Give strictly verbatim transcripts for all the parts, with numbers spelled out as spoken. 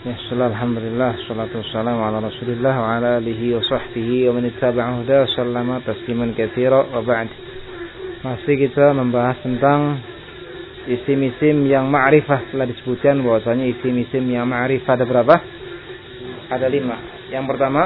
Ya, alhamdulillah, salatu wassalamu ala Rasulillah wa ala alihi wa sahbihi wa man ittaba'a huda sallama tasliman katsira wa ba'd. Masih kita membahas tentang isim-isim yang ma'rifah. Telah disebutkan bahwasanya isim-isim yang ma'rifah ada berapa? Ada lima. Yang pertama,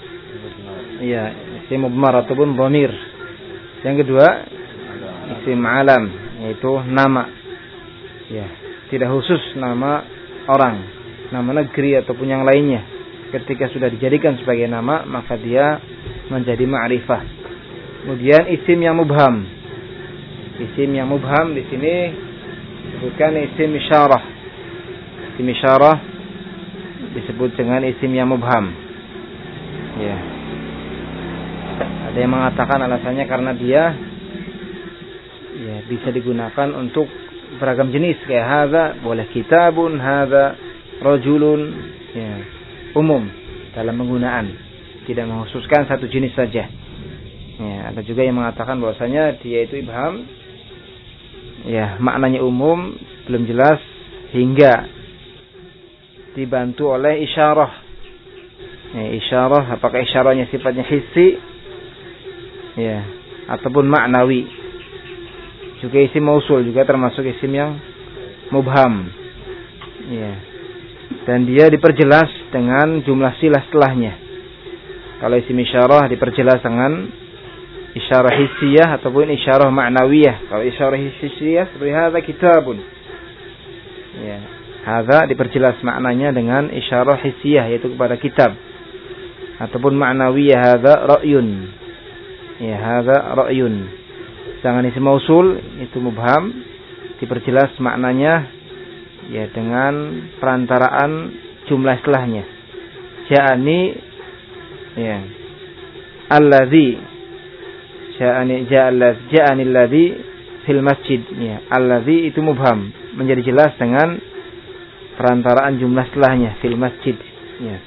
ya, isim mudmar ataupun dhamir. Yang kedua, isim alam, yaitu nama. Ya, tidak khusus nama orang, nama negeri ataupun yang lainnya. Ketika sudah dijadikan sebagai nama, maka dia menjadi ma'rifah. Kemudian isim yang mubham. Isim yang mubham di sini disebutkan isim isyarah. Isim isyarah disebut dengan isim yang mubham. Ya. Ada yang mengatakan alasannya karena dia ya bisa digunakan untuk beragam jenis, kayak hadza boleh kitabun, hadza rajulun, ya, umum dalam penggunaan, tidak mengkhususkan satu jenis saja. Ya, ada juga yang mengatakan bahwasanya dia itu ibham, ya, maknanya umum, belum jelas hingga dibantu oleh isyarah. Ya, isyarah, apakah isyarahnya sifatnya hissi, ya, ataupun maknawi. Juga isim mausul juga termasuk isim yang mubham. Ya. Dan dia diperjelas dengan jumlah silah setelahnya. Kalau isim isyarah diperjelas dengan isyarah hissiyah ataupun isyarah ma'nawiyah. Kalau isyarah hissiyah seperti hadza kitabun. Ya, hadza diperjelas maknanya dengan isyarah hissiyah, yaitu kepada kitab. Ataupun ma'nawiyah, hadza ra'yun. Ya, hadza ra'yun. Sedangkan isim mausul itu mubham, diperjelas maknanya ya dengan perantaraan jumlah setelahnya. Ja'ani, ya, alladzi, ja'ani ja'alladzi, ja'ani alladzi fil masjid, ya, alladzi itu mubham, menjadi jelas dengan perantaraan jumlah setelahnya, fil masjid, ya.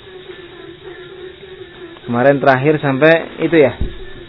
Kemarin terakhir sampai itu ya,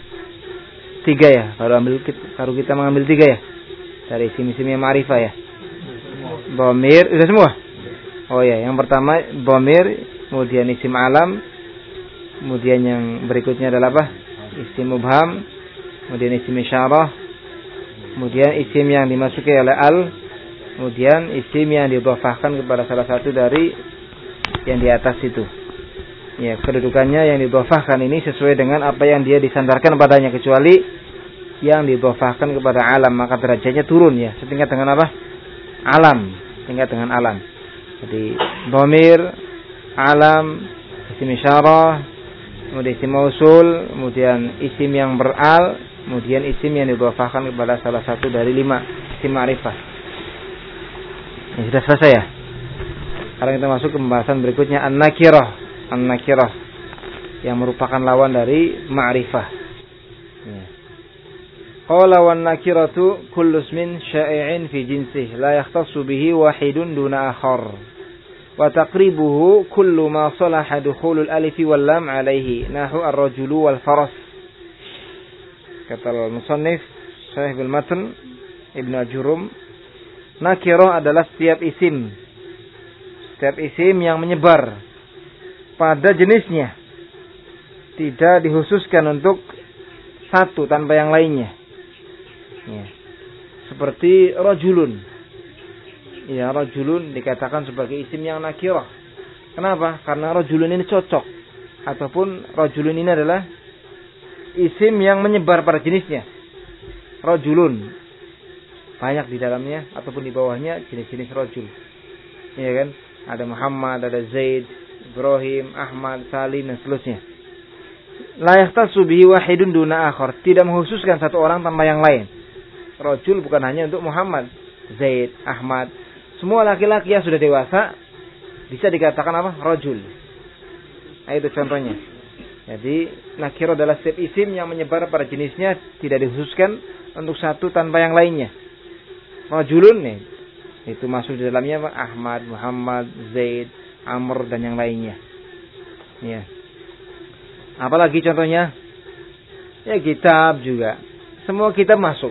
tiga ya, baru ambil baru kita mengambil tiga ya dari isim-isim yang ma'rifah ya. Dhamir sudah semua. Oh ya, yang pertama dhamir, kemudian isim alam, kemudian yang berikutnya adalah apa? Isim mubham, kemudian isim isyarah, kemudian isim yang dimasuki oleh al, kemudian isim yang didhofahkan kepada salah satu dari yang di atas itu. Ya, kedudukannya yang didhofahkan ini sesuai dengan apa yang dia disandarkan padanya, kecuali yang didhofahkan kepada alam, maka derajatnya turun ya, setingkat dengan apa? Alam, setingkat dengan alam. Jadi dhamir, alam, isim isyarah, kemudian isim mausul, kemudian isim yang beral, kemudian isim yang didhofahkan kepada salah satu dari lima isim ma'rifah. Ya, sudah selesai ya. Sekarang kita masuk ke pembahasan berikutnya, an-nakirah. An-nakirah yang merupakan lawan dari ma'rifah. Ya. Qala wan nakiratu kullu ismin sya'i'in fi jinsihi la yakhtassu bihi wahidun duna akhar. Wa taqribuhu kullu ma salaha dukhulul alif wal lam alayhi nahu ar-rajulu wal faras. Kata al-musannif Sahihul Matan Ibnu Ajurum, nakirah adalah setiap isim, setiap isim yang menyebar pada jenisnya, tidak dikhususkan untuk satu tanpa yang lainnya. Ya. Seperti rajulun. Ya, rajulun dikatakan sebagai isim yang nakirah. Kenapa? Karena rajulun ini cocok, ataupun rajulun ini adalah isim yang menyebar pada jenisnya. Rajulun banyak di dalamnya ataupun di bawahnya jenis-jenis rajul. Iya kan? Ada Muhammad, ada Zaid, Ibrahim, Ahmad, Salim, dan seterusnya. La yakhtassu bihi wahidun duna akhar, tidak mengkhususkan satu orang tanpa yang lain. Rajul bukan hanya untuk Muhammad, Zaid, Ahmad. Semua laki-laki yang sudah dewasa bisa dikatakan apa? Rajul. Nah, itu contohnya. Jadi nakirah adalah setiap isim yang menyebar pada jenisnya, tidak dikhususkan untuk satu tanpa yang lainnya. Rajulun nih, itu masuk di dalamnya apa? Ahmad, Muhammad, Zaid, Amr, dan yang lainnya. Ya. Apalagi contohnya? Ya, kitab juga. Semua kitab masuk.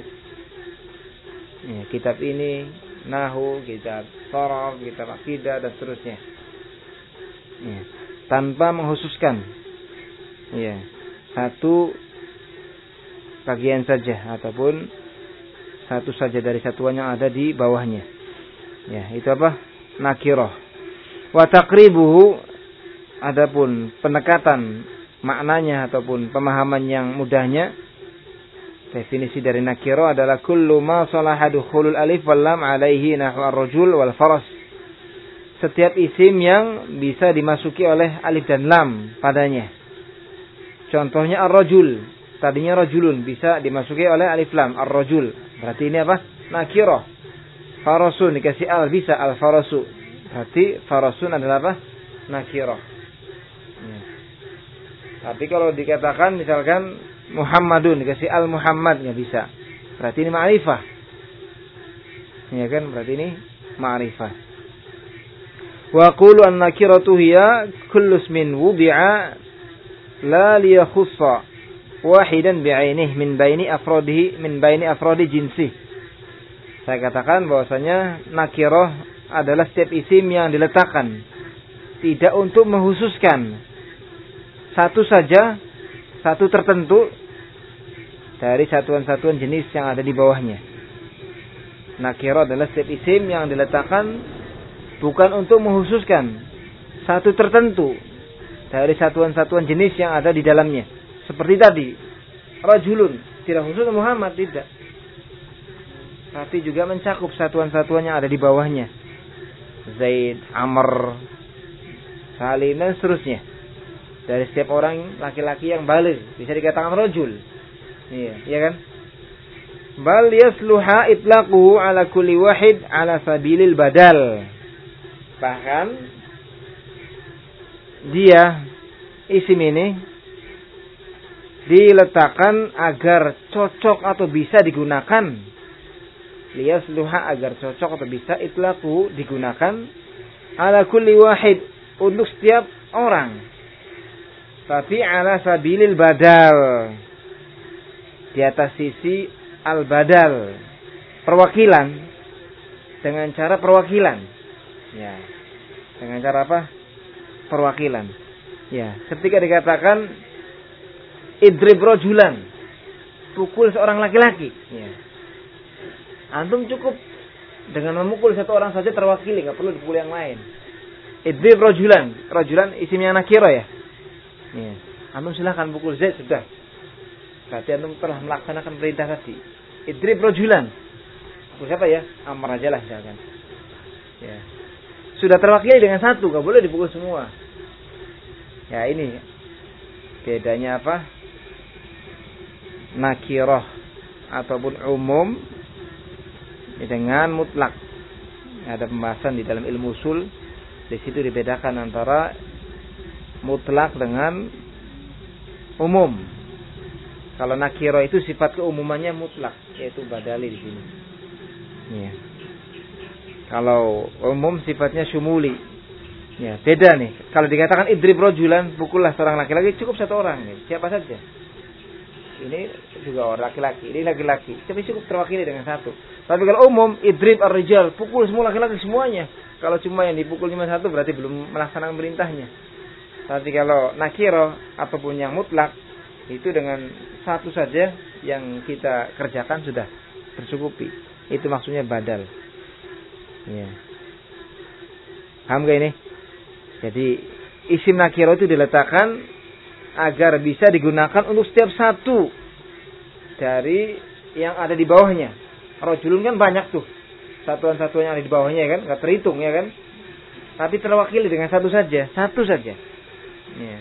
Ya, kitab ini, Nahu, kitab Sharaf, kitab Aqidah, dan seterusnya. Ya. Tanpa menghususkan. Ya. Satu bagian saja ataupun satu saja dari satuan yang ada di bawahnya. Ya, itu apa? Nakirah. Wa taqribuhu, adapun pendekatan maknanya ataupun pemahaman yang mudahnya, definisi dari nakirah adalah kullu ma salaha dukhulul alif wal lam alaihi nahwu ar-rajul wal faras. Setiap isim yang bisa dimasuki oleh alif dan lam padanya. Contohnya ar-rajul, tadinya rajulun bisa dimasuki oleh alif lam, ar-rajul. Berarti ini apa? Nakirah. Farasun dikasih al, bisa al-farasu. Berarti farasun adalah apa? Nakirah. Ya. Tapi kalau dikatakan misalkan Muhammadun dikasih al-Muhammad, nggak bisa. Berarti ini ma'rifah. Ya kan? Berarti ini ma'rifah. Wa qulu an-nakiratu hiya kullu ismin wudi'a la liyakhussa wahidan bi'ainih min baini afrodihi min baini afrodi jinsi. Saya katakan bahwasanya nakirah adalah setiap isim yang diletakkan tidak untuk menghususkan satu saja, satu tertentu dari satuan-satuan jenis yang ada di bawahnya. Nakirah adalah setiap isim yang diletakkan bukan untuk menghususkan satu tertentu dari satuan-satuan jenis yang ada di dalamnya. Seperti tadi, rajulun tidak khusus Muhammad, tidak. Tapi juga mencakup satuan-satuan yang ada di bawahnya. Zaid, Amr, Salim dan seterusnya. Dari setiap orang laki-laki yang baligh bisa dikatakan rajul. Iya, iya kan? Bal yasluha itlaquhu ala kulli wahid ala sabilil badal. Bahkan dia isim ini diletakkan agar cocok atau bisa digunakan. Liyasluha agar cocok atau bisa itlaquhu digunakan ala kulli wahid untuk setiap orang. Tapi ala sabilil badal, di atas sisi al-badal, perwakilan, dengan cara perwakilan. Ya. Dengan cara apa? Perwakilan. Ya, ketika dikatakan idrib rajulan, pukul seorang laki-laki. Ya. Antum cukup dengan memukul satu orang saja terwakili, nggak perlu dipukul yang lain. Idrib rajulan, rajulan isimnya nakirah ya. Ya. Antum silahkan pukul Zaid, sudah. Berarti antum telah melaksanakan perintah tadi. Idrib rajulan. Pukul siapa ya? Amr aja lah misalkan. Ya. Sudah terwakili dengan satu, nggak boleh dipukul semua. Ya ini bedanya apa? Nakirah ataupun umum dengan mutlak. Ada pembahasan di dalam ilmu usul. Di situ dibedakan antara mutlak dengan umum. Kalau nakirah itu sifat keumumannya mutlak, yaitu badali di sini. Ya. Kalau umum sifatnya syumuli. Ya, beda nih. Kalau dikatakan idrib rajulan, pukullah seorang laki-laki, cukup satu orang nih, siapa saja. Ini juga orang laki-laki, ini laki-laki. Tapi cukup terwakili dengan satu. Tapi kalau umum, idrib ar-rijal, pukul semua laki-laki semuanya. Kalau cuma yang dipukul cuma satu berarti belum melaksanakan perintahnya. Tapi kalau nakirah ataupun yang mutlak, itu dengan satu saja yang kita kerjakan sudah tercukupi. Itu maksudnya badal. Ya. Paham gak ini? Jadi isim nakirah itu diletakkan agar bisa digunakan untuk setiap satu dari yang ada di bawahnya. Rajulun kan banyak tuh. Satuan-satuan yang ada di bawahnya kan, enggak terhitung ya kan? Tapi terwakili dengan satu saja, satu saja. Ya.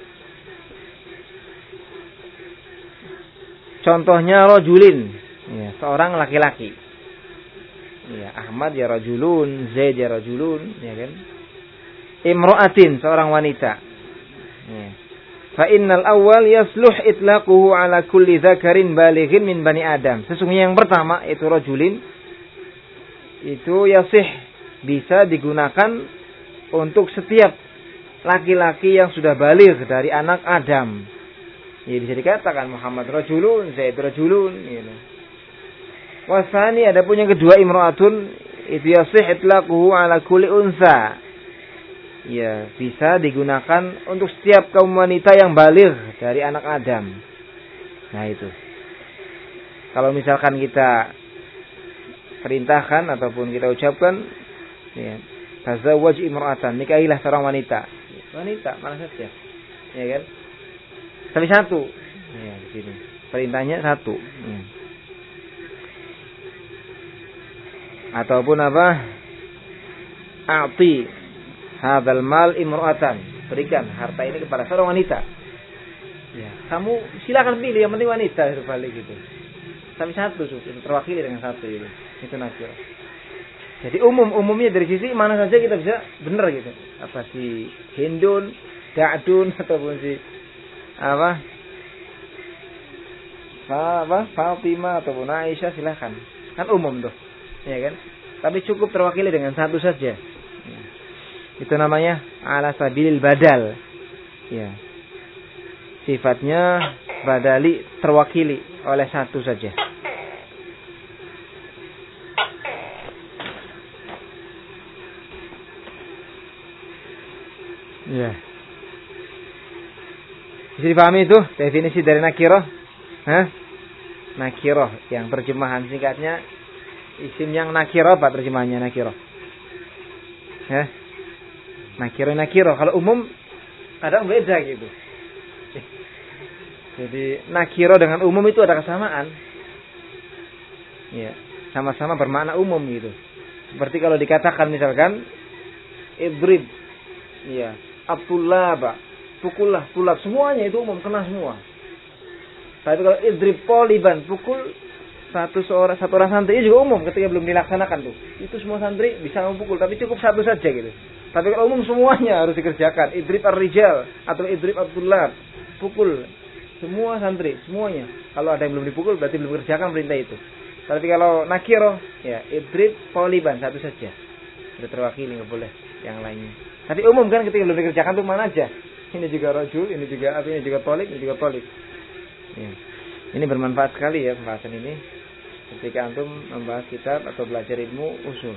Contohnya rajulin, ya, seorang laki-laki. Ya, Ahmad ya rajulun, Zaid ya rajulun, ya kan? Imra'atin, seorang wanita. Ya. Fa innal awwal yasluh itlaquhu ala kulli dzakarin balighin min bani Adam. Sesungguhnya yang pertama itu rajulin itu yasih bisa digunakan untuk setiap laki-laki yang sudah baligh dari anak Adam. Ya bisa dikatakan Muhammad rajulun, Zaid rajulun, gitu. Wasani ada pun yang kedua imra'atun itu yasih itlaquhu ala kulli unsa. ya bisa digunakan untuk setiap kaum wanita yang baligh dari anak Adam. Nah itu. Kalau misalkan kita perintahkan ataupun kita ucapkan, ya, tazawwaj imra'atan, nikahilah seorang wanita. Wanita mana saja, ya kan? Tapi satu, ya di sini perintahnya satu. Ya. Ataupun apa? A'ti hadzal mal imra'atan, berikan harta ini kepada seorang wanita. Ya, kamu silakan pilih, yang penting wanita itu balik gitu. Tapi satu terwakili dengan satu itu. Itu nakirah. Jadi umum-umumnya dari sisi mana saja kita bisa benar gitu. Apa si Hindun, Da'dun ataupun si apa? Apa? Fatimah ataupun Aisyah silakan. Kan umum tuh. Ya kan? Tapi cukup terwakili dengan satu saja. Ya. Itu namanya ala sabilil badal. Ya. Sifatnya badali terwakili oleh satu saja. Ya. Bisa dipahami itu definisi dari nakiroh? Hah? Nakiroh yang terjemahan singkatnya isim yang nakiroh, apa terjemahannya nakiroh? Hah? Nakiroh nakiroh. Kalau umum kadang beda gitu. Jadi nakiroh dengan umum itu ada kesamaan. Ya, sama-sama bermakna umum gitu. Seperti kalau dikatakan misalkan idrib, ya, Abdullah, pukullah, tulab, semuanya itu umum, kena semua. Tapi kalau idrib poliban, pukul satu seorang satu orang santri juga umum ketika belum dilaksanakan tuh. Itu semua santri bisa memukul, tapi cukup satu saja gitu. Tapi kalau umum semuanya harus dikerjakan. Idrib ar-rijal atau idrib Abdullah, pukul semua santri, semuanya. Kalau ada yang belum dipukul berarti belum dikerjakan perintah itu. Tapi kalau nakiro, ya idrib poliban, satu saja. Sudah terwakili, nggak boleh yang lainnya. Tapi umum kan ketika belum dikerjakan tuh mana aja. Ini juga rojul, ini juga apa, ini juga tolik, ini juga tolik. Ya. Ini bermanfaat sekali ya pembahasan ini. Ketika antum membahas kitab atau belajar ilmu usul.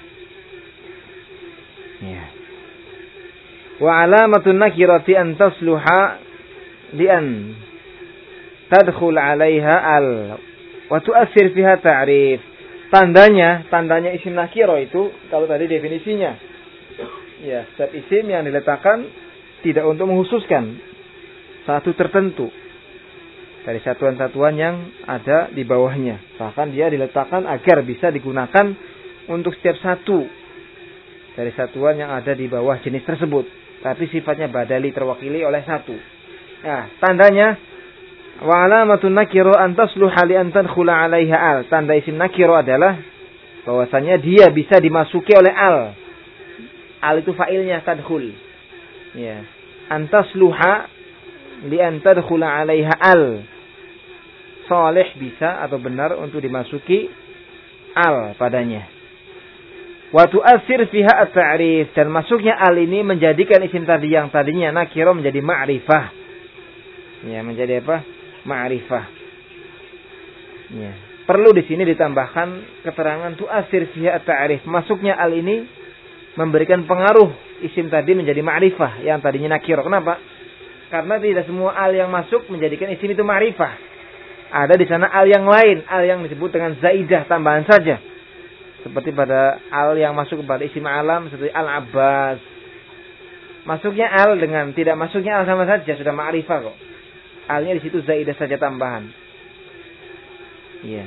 Ya. Wa alamatun nakirati an tasluha li an tadkhul 'alaiha al wa tu'assir fiha ta'rif. Tandanya, tandanya isim nakiro itu kalau tadi definisinya. Ya, setiap isim yang diletakkan tidak untuk menghususkan satu tertentu dari satuan-satuan yang ada di bawahnya. Bahkan dia diletakkan agar bisa digunakan untuk setiap satu dari satuan yang ada di bawah jenis tersebut. Tapi sifatnya badali terwakili oleh satu. Nah, tandanya wa alamatun nakiro an tasluha li an tadkhula 'alaiha al. Tanda isim nakiro adalah bahwasanya dia bisa dimasuki oleh al. Al itu fa'ilnya tadkhul. Ya. Antasluha li an tadkhula 'alaiha al. Salih bisa atau benar untuk dimasuki al padanya. Wa tu'assir fiha at-ta'rif, dan masuknya al ini menjadikan isim tadi yang tadinya nakiro menjadi ma'rifah. Ya, menjadi apa? Ma'rifah. Ya. Perlu di sini ditambahkan keterangan tu'assir fiha at-ta'rif. Masuknya al ini memberikan pengaruh isim tadi menjadi ma'rifah yang tadinya nakiro. Kenapa? Karena tidak semua al yang masuk menjadikan isim itu ma'rifah. Ada di sana al yang lain, al yang disebut dengan zaidah, tambahan saja. Seperti pada al yang masuk kepada isim alam seperti al-Abbas. Masuknya al dengan tidak masuknya al sama saja, sudah ma'rifah kok. Alnya di situ zaidah saja, tambahan. Iya.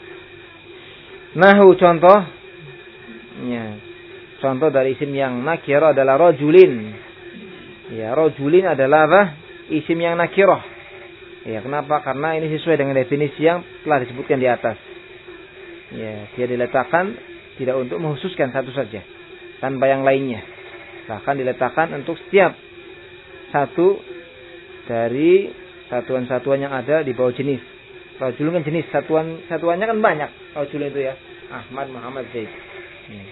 Nahu contoh. Ya. Contoh dari isim yang nakiro adalah rojulin. Ya, rojulin adalah apa? Isim yang nakiro. Ya, kenapa? Karena ini sesuai dengan definisi yang telah disebutkan di atas. Ya, dia diletakkan tidak untuk menghususkan satu saja, tanpa yang lainnya. Bahkan diletakkan untuk setiap satu dari satuan-satuan yang ada di bawah jenis. Rojulin kan jenis, satuan satuannya kan banyak. Rojulin itu ya, Ahmad, Muhammad, Zaid. Ya.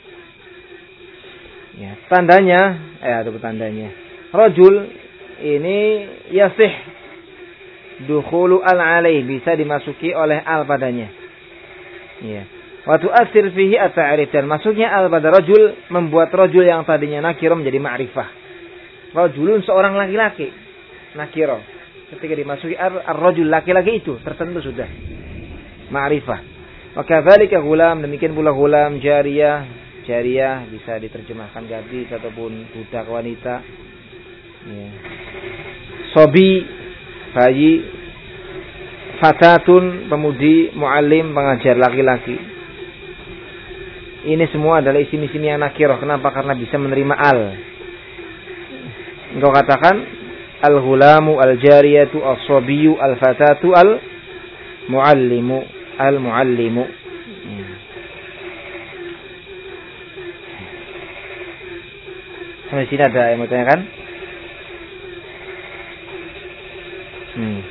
Ya, tandanya, eh ada tandanya. Rajul ini yasih dukhulu al alaih, bisa dimasuki oleh al padanya. Ya. Wa tu'athir fihi at-ta'rif, dan masuknya al pada rajul membuat rajul yang tadinya nakirah menjadi ma'rifah. Rajulun seorang laki-laki, nakirah. Ketika dimasuki ar-rajul laki-laki itu tertentu sudah ma'rifah. Wa kadzalika ghulam, demikian pula ghulam, jariyah, jariyah bisa diterjemahkan gadis ataupun budak wanita. Ya. Sobi, bayi, fatatun, pemudi, muallim, pengajar laki-laki. Ini semua adalah isim-isim yang nakirah. Kenapa? Karena bisa menerima al. Engkau katakan al-ghulamu, al-jariyatu, as-sabiyu, al-fatatu, al-muallimu, al-muallimu. Hmm. Sampai sini ada yang mau tanyakan? Hmm.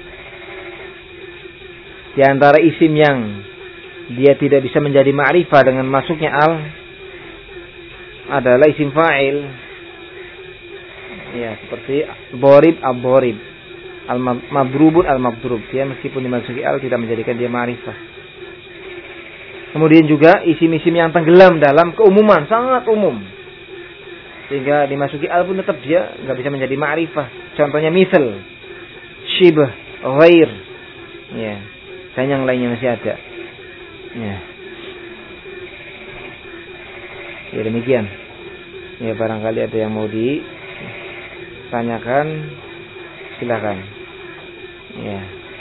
Di antara isim yang dia tidak bisa menjadi ma'rifah dengan masuknya al adalah isim fa'il. Ya, seperti borib, ab-borib, al-mabrubun, al-mabrub. Dia meskipun dimasuki al tidak menjadikan dia ma'rifah. Kemudian juga isim-isim yang tenggelam dalam keumuman, sangat umum, sehingga dimasuki al pun tetap dia nggak bisa menjadi ma'rifah. Contohnya misal, shibah, ghair, ya, dan yang lainnya masih ada. Ya. Ya demikian. Ya barangkali ada yang mau ditanyakan, silakan. Ya.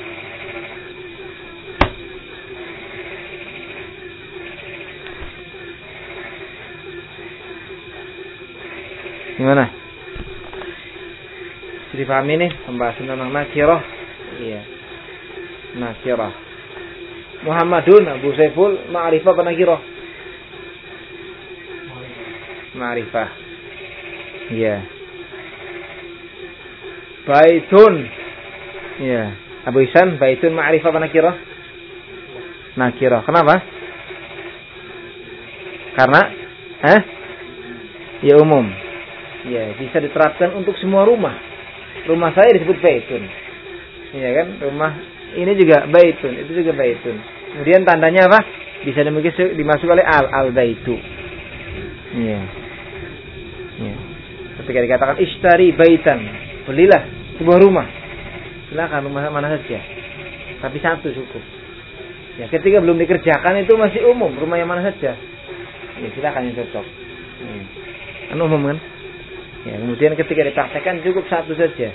Gimana? Sudah dipahami nih pembahasan tentang nakirah? Iya. Nakirah. Muhammadun, Abu Saiful, ma'rifah apa nakirah? Ma'rifah. Iya. Baitun. Iya. Abu Ihsan, baitun ma'rifah apa nakirah? Nakirah. Kenapa? Karena eh? Ya umum. Ya, bisa diterapkan untuk semua rumah. Rumah saya disebut baitun. Iya kan? Rumah ini juga baitun, itu juga baitun. Kemudian tandanya apa? Bisa dimasuk oleh al, al baitu. Iya. Iya. Ketika dikatakan ishtari baitan, belilah sebuah rumah. Silakan rumah mana saja. Tapi satu cukup. Ya, ketika belum dikerjakan itu masih umum, rumah yang mana saja. Ya, silakan yang cocok. Hmm. Kan umum kan? Ya, kemudian ketika dipraktekkan cukup satu saja.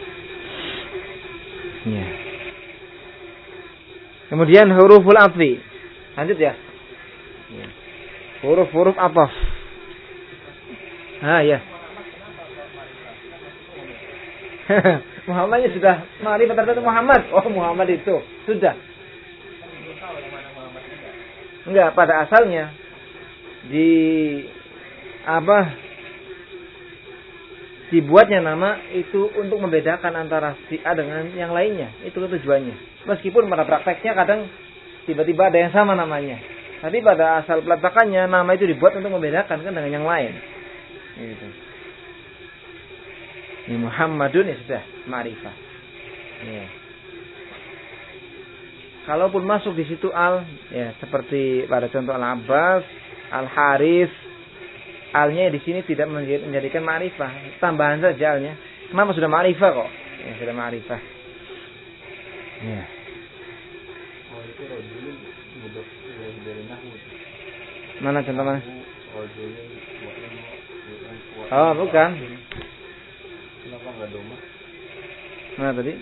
Ya. Kemudian huruful atfi. Lanjut ya. Ya. Huruf-huruf athaf. Ah ya. Muhammadnya sudah ma'rifah tertentu Muhammad. Oh, Muhammad itu sudah. Enggak, pada asalnya di apa? Dibuatnya nama itu untuk membedakan antara si A dengan yang lainnya. Itu tujuannya. Meskipun pada prakteknya kadang tiba-tiba ada yang sama namanya. Tapi pada asal peletakannya nama itu dibuat untuk membedakan kan dengan yang lain. Gitu. Ini Muhammadun ya sudah ma'rifah. Ya. Kalaupun masuk di situ al, ya seperti pada contoh Al-Abbas, Al-Harith, alnya di sini tidak menjadikan ma'rifah, tambahan saja alnya. Kenapa sudah ma'rifah kok? Ya sudah ma'rifah. Ya. Mana contoh mana? Oh bukan. Kenapa nggak doma? Mana tadi?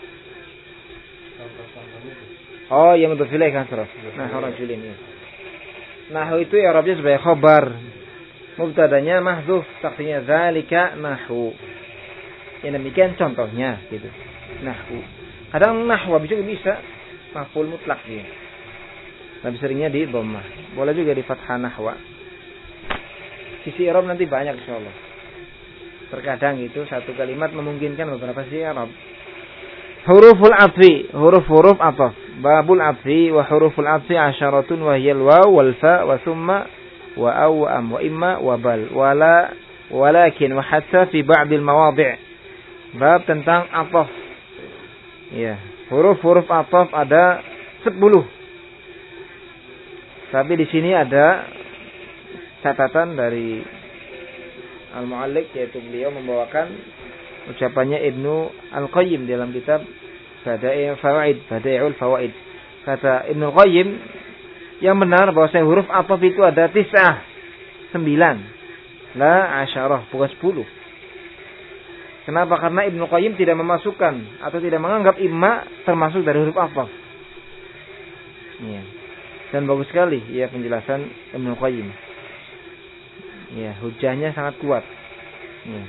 Oh yang untuk filah kan terus. Nah rajulin ya. Nahu itu ya Arabnya sebagai khobar. Mubtadanya mahdzuf, taksirnya zalika nahwu. Yang demikian contohnya gitu. Nahwu. Kadang nahwa bisa bisa maf'ul mutlak dia. Lebih seringnya di dhammah. Boleh juga di fathah nahwa. Sisi i'rab nanti banyak insyaallah. Terkadang itu satu kalimat memungkinkan beberapa sisi i'rab. Huruful atfi, huruf-huruf athaf. Babul atfi wa huruful atfi asyaratun wa hiyal waw wal fa wa thumma wa aw wa am wa imma wa bal wala walakin wa hatta fi ba'dil mawadhi'. Bab tentang athaf. Ya, huruf-huruf athaf ada sepuluh. Tapi di sini ada catatan dari Al-Mu'alliq, yaitu beliau membawakan ucapannya Ibnu Al-Qayyim dalam kitab Bada'i'ul Fawaid, Bada'i'ul Fawaid. Kata Ibnu Al-Qayyim, yang benar bahwa huruf ataf itu ada tis'ah, sembilan, la asyarah, bukan sepuluh. Kenapa? Karena Ibnu Qayyim tidak memasukkan atau tidak menganggap imma termasuk dari huruf ataf. Ya. Dan bagus sekali ya penjelasan Ibnu Qayyim. Ya, hujahnya sangat kuat. Ya.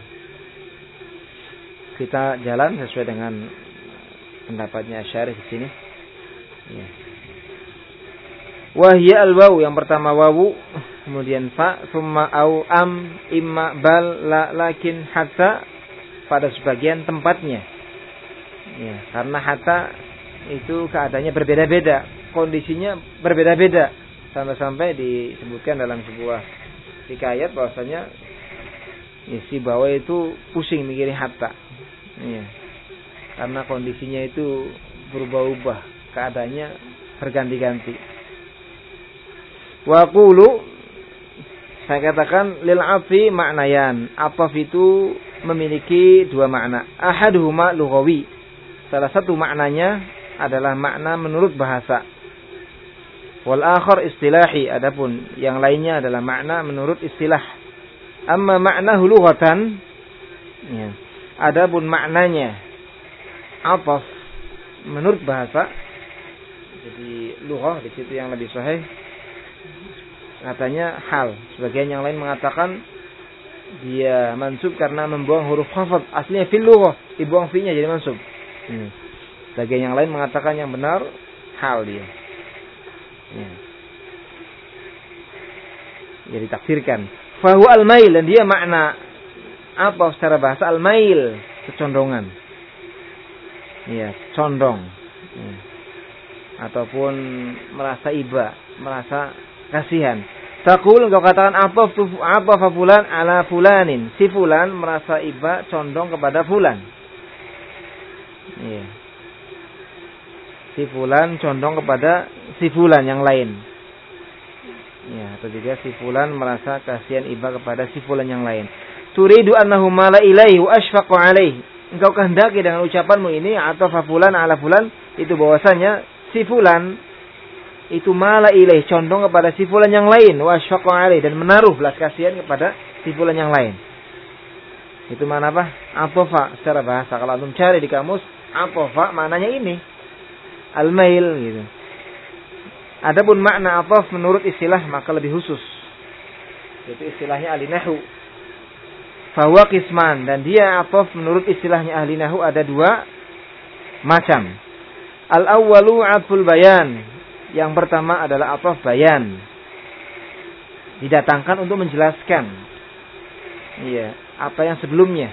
Kita jalan sesuai dengan pendapatnya Asy'ari di sini. Ya. Wahya al-wawu, yang pertama wawu, kemudian fa, summa au, am, imma, bal, la, lakin, hatta pada sebagian tempatnya. Ya, karena hatta itu keadaannya berbeda-beda, kondisinya berbeda-beda, sampai-sampai disebutkan dalam sebuah hikayat bahwasanya ya, si bawa itu pusing mikirin hatta. Ya. Karena kondisinya itu berubah-ubah, keadaannya berganti-ganti. Wa qulu, saya katakan lil afi maknayan. Ataf itu memiliki dua makna. Ahaduhuma lughawi. Salah satu maknanya adalah makna menurut bahasa. Wal akhar istilahi, adapun yang lainnya adalah makna menurut istilah. Amma makna lughatan, ya. Adapun maknanya ataf menurut bahasa, jadi lughah di situ yang lebih sahih katanya hal. Sebagian yang lain mengatakan dia mansub karena membuang huruf khafad. Aslinya fil lughah, dibuang fi-nya jadi mansub. Hmm. Sebagian yang lain mengatakan yang benar hal dia. Ya. Jadi takdirkan. Fahu al-mail, dan dia makna apa secara bahasa al-mail, kecondongan. Ya, condong. Ya. Ataupun merasa iba, merasa kasihan. Taqul, engkau katakan apa apa fulan ala fulanin. Si fulan merasa iba, condong kepada fulan. Ya. Si fulan condong kepada si fulan yang lain. Ya, atau juga si fulan merasa kasihan iba kepada si fulan yang lain. Turidu annahu mala ilaihi wa ashfaqu alaihi. Engkau kehendaki dengan ucapanmu ini atau fa fulan ala fulan itu bahwasanya si fulan itu mala ilaih, condong kepada si fulan yang lain, wa ashfaqu alaihi, dan menaruh belas kasihan kepada si fulan yang lain. Itu mana apa? Atofa secara bahasa. Kalau antum cari di kamus, atofa maknanya ini. Al-mail gitu. Adapun makna ataf menurut istilah maka lebih khusus. Itu istilahnya ahli nahwu. Fahuwa qisman, dan dia ataf menurut istilahnya ahli nahwu ada dua macam. Al-awwalu atful bayan. Yang pertama adalah ataf bayan. Didatangkan untuk menjelaskan. Iya, apa yang sebelumnya.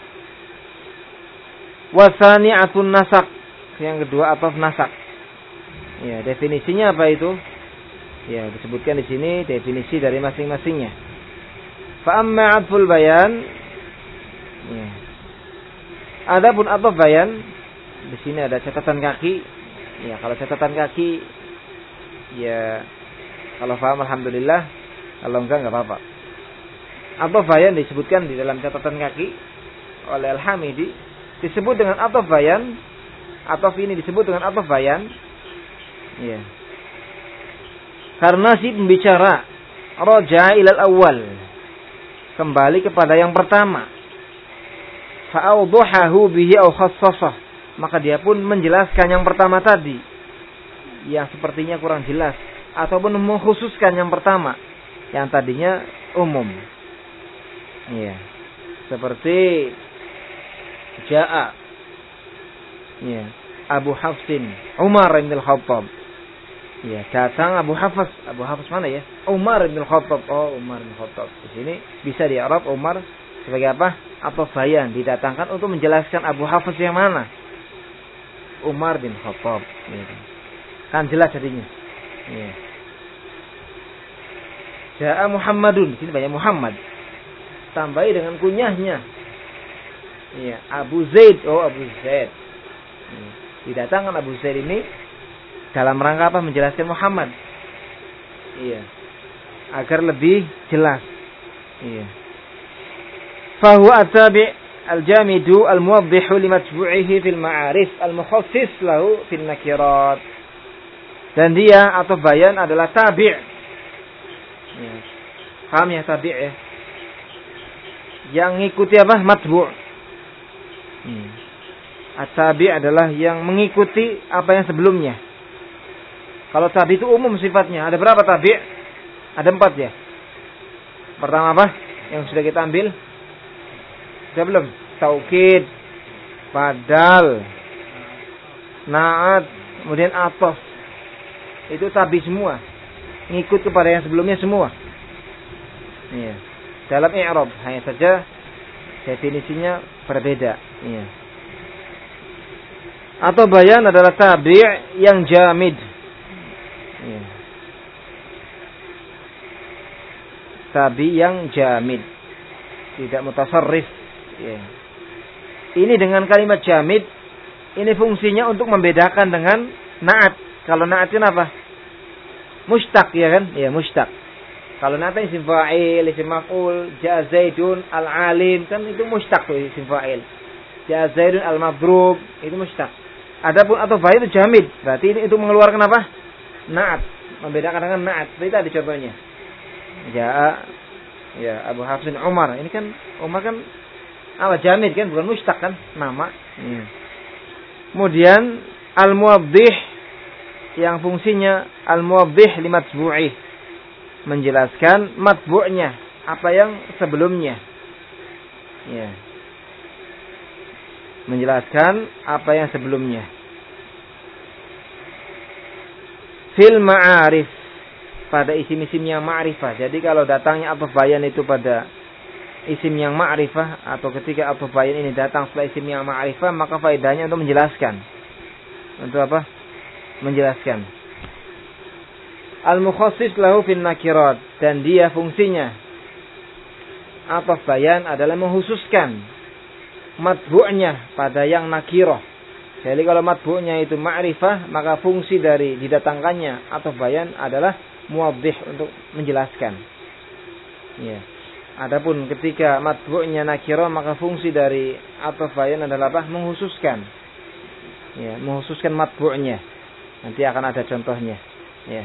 Wasani atun nasak. Yang kedua ataf nasak. Ya, definisinya apa itu? Ya, disebutkan di sini definisi dari masing-masingnya. Fa amma atful bayan. Ya. Adapun ataf bayan, di sini ada catatan kaki. Ya, kalau catatan kaki, ya kalau paham alhamdulillah, kalau enggak enggak apa-apa. Ataf bayan disebutkan di dalam catatan kaki oleh Al-Hamidi, disebut dengan ataf bayan. Ataf ini disebut dengan ataf bayan. Ya. Karena si pembicara raja ilal awal, kembali kepada yang pertama. Fa'awduhahu bihi aw khassasah, maka dia pun menjelaskan yang pertama tadi yang sepertinya kurang jelas, ataupun mengkhususkan yang pertama yang tadinya umum. Ya. Seperti Ja'a, ya, Abu Hafsin Umar bin Al-Khattab. Ya, datang Abu Hafs. Abu Hafs mana ya? Umar bin Al-Khattab. Oh, Umar bin Al-Khattab. Di sini bisa di Arab Umar sebagai apa? Ataf bayan, didatangkan untuk menjelaskan Abu Hafs yang mana? Umar bin Al-Khattab. Ya. Kan jelas jadinya. Ya. Ja'a Muhammadun. Di sini banyak Muhammad. Tambahi dengan kunyahnya. Ya, Abu Zaid. Oh, Abu Zaid. Didatangkan Abu Zaid ini dalam rangka apa? Menjelaskan Muhammad. Iya. Agar lebih jelas. Iya. Fahuwa at-tabi' al-jamidu al-muwaddihu limatbu'ihi fil ma'arif al-mukhassis lahu fil nakirat. Dan dia atau bayan adalah tabi'. Ya. Paham ya tabi' ya? Yang ngikuti apa? Matbu'. Hmm. At-tabi' adalah yang mengikuti apa yang sebelumnya. Kalau tabi' itu umum sifatnya. Ada berapa tabi'? Ada empat ya. Pertama apa? Yang sudah kita ambil? Sudah belum? Taukid, badal, naat, kemudian atof. Itu tabi semua. Ngikut kepada yang sebelumnya semua. Iya. Dalam i'rab hanya saja definisinya berbeda. Iya. Atau bayan adalah tabi' yang jamid. Iya. Tabi yang jamid, tidak mutasarrif. Ya. Ini dengan kalimat jamid, ini fungsinya untuk membedakan dengan naat. Kalau naat itu apa? Mushtaq ya kan? Ya mushtaq. Kalau naat isim fa'il, isim maf'ul, ja'a Zaidun al-alim, kan itu mushtaq tuh isim fa'il. Ja'a Zaidun al-madrub, itu mushtaq. Adapun atau fa itu jamid, berarti ini itu mengeluarkan apa? Naat, membedakan dengan naat. Seperti tadi contohnya. Ja'a ya Abu Hafsin Umar, ini kan Umar kan apa jamid kan, bukan mushtaq kan, nama. Ya. Kemudian al-muwaddih yang fungsinya al-muwaddih li matbu'ih, menjelaskan matbu'nya, apa yang sebelumnya. Ya. Menjelaskan apa yang sebelumnya. Fil ma'arif, pada isim-isim yang ma'rifah. Jadi kalau datangnya atau bayan itu pada isim yang ma'rifah, atau ketika atau bayan ini datang setelah isim yang ma'rifah, maka faedahnya untuk menjelaskan. Untuk apa? Menjelaskan. Al-mukhassis lahu fin nakirat, dan dia fungsinya atau bayan adalah menghususkan matbu'nya pada yang nakirah. Jadi kalau matbu'nya itu ma'rifah, maka fungsi dari didatangkannya atau bayan adalah muwaddih, untuk menjelaskan. Ya. Adapun ketika matbu'nya nakirah, maka fungsi dari atau bayan adalah apa? Menghususkan. Ya, menghususkan matbu'nya. Nanti akan ada contohnya. Ya.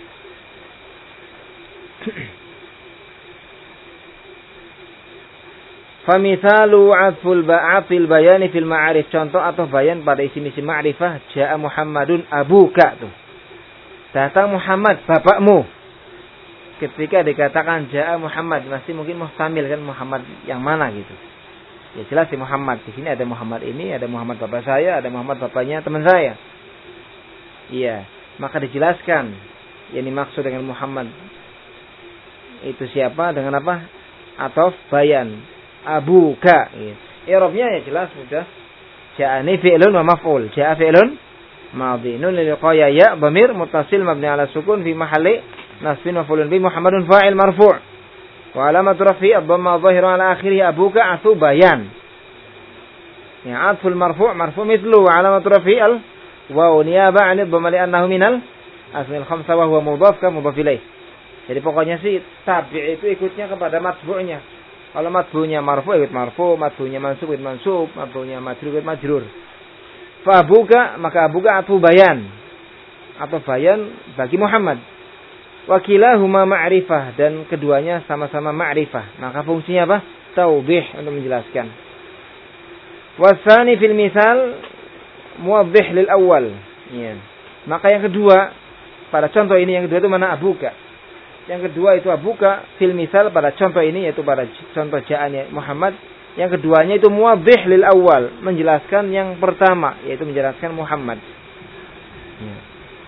Famithalu 'atful ba'atil bayani fil ma'arif, contoh atau bayan pada isim-isim ma'rifah, ja'a Muhammadun abuka tuh. Datang Muhammad bapakmu. Ketika dikatakan ja'a Muhammad, masih mungkin muhtamil kan, Muhammad yang mana gitu. Ya jelas si Muhammad. Di sini ada Muhammad ini, ada Muhammad bapak saya, ada Muhammad bapaknya teman saya. Iya, maka dijelaskan yang dimaksud dengan Muhammad itu siapa, dengan apa? Atau bayan abuka. Gitu. I'rabnya ya jelas sudah. Ja'ani fi'lun wa maf'ul. Ja'a fi'lun madhi. Nun lil qaya ya dhamir muttasil mabni ala sukun fi mahalli nasbin maf'ulun bi Muhammadun fa'il marfu'. Wa alamat rafi' ad-dhamma adh-dhahira ala akhirih abuka athu bayan. Ya atful marfu' marfu' mithlu wa alamat rafi' al wa niyaba 'an ad-dhamma li annahu minal asmil khamsa wa huwa mudhaf ka mudhaf ilaih. Jadi pokoknya sih tabi' itu ikutnya kepada matbu'nya. Kalau matbu'nya marfu' ikut marfu', matbu'nya mansub ikut mansub, matbu'nya majrur ikut majrur. Fa abuka, maka abuka atfu bayan. Atau bayan bagi Muhammad. Wakilahuma ma'rifah, dan keduanya sama-sama ma'rifah. Maka fungsinya apa? Taubih, untuk menjelaskan. Wasani fil misal muwaddih lil awal. Ya. Maka yang kedua pada contoh ini, yang kedua itu mana? Abuka. Yang kedua itu abuka fil misal pada contoh ini, yaitu pada contoh ja'anya Muhammad. Yang keduanya itu muwaddih lil awal, menjelaskan yang pertama, yaitu menjelaskan Muhammad. Ya.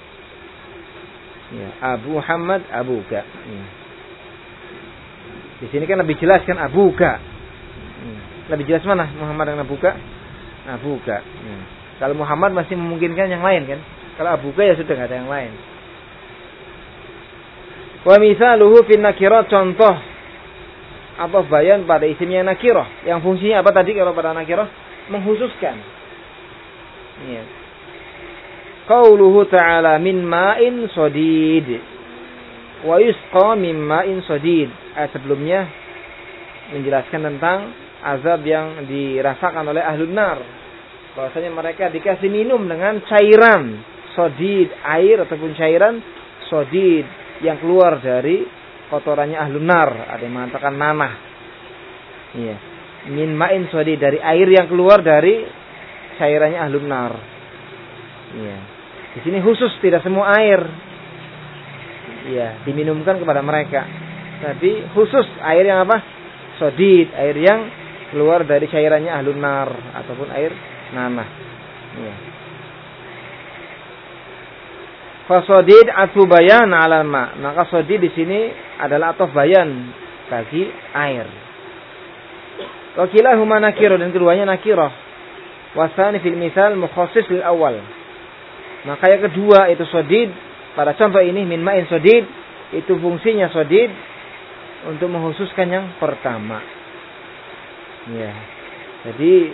Ya, Abu Muhammad abuka. Ya. Di sini kan lebih jelas kan abuka. Ya. Lebih jelas mana Muhammad dengan abuka? Abuka. Ya. Kalau Muhammad masih memungkinkan yang lain kan. Kalau abuka ya sudah nggak ada yang lain. Wa misaluhu fin nakirat, contoh atau bayan pada isimnya nakirah. Yang fungsinya apa tadi kalau pada nakirah? Menghususkan. Ya. Qauluhu ta'ala min ma'in sadid. Wa yusqa min ma'in shadid. Ayat sebelumnya menjelaskan tentang azab yang dirasakan oleh ahlun nar. Bahwasanya mereka dikasih minum dengan cairan shadid, air ataupun cairan shadid yang keluar dari kotorannya ahlun nar. Ada yang mengatakan nanah. Iya. Min ma'in shadid, dari air yang keluar dari cairannya ahlun nar. Iya. Di sini khusus, tidak semua air. Iya, diminumkan kepada mereka. Tapi khusus air yang apa? Shadid, air yang keluar dari cairannya ahlun nar ataupun air nanah. Iya. Fasadid atfu bayan 'alal ma. Maka sadid di sini adalah ataf bayan bagi air. Wa kilahuma nakirah, dan keduanya nakirah. Wasani fil misal mukhassis lil awal. Maka yang kedua itu sadid pada contoh ini min ma'in sadid, itu fungsinya sadid untuk menghususkan yang pertama. Ya. Jadi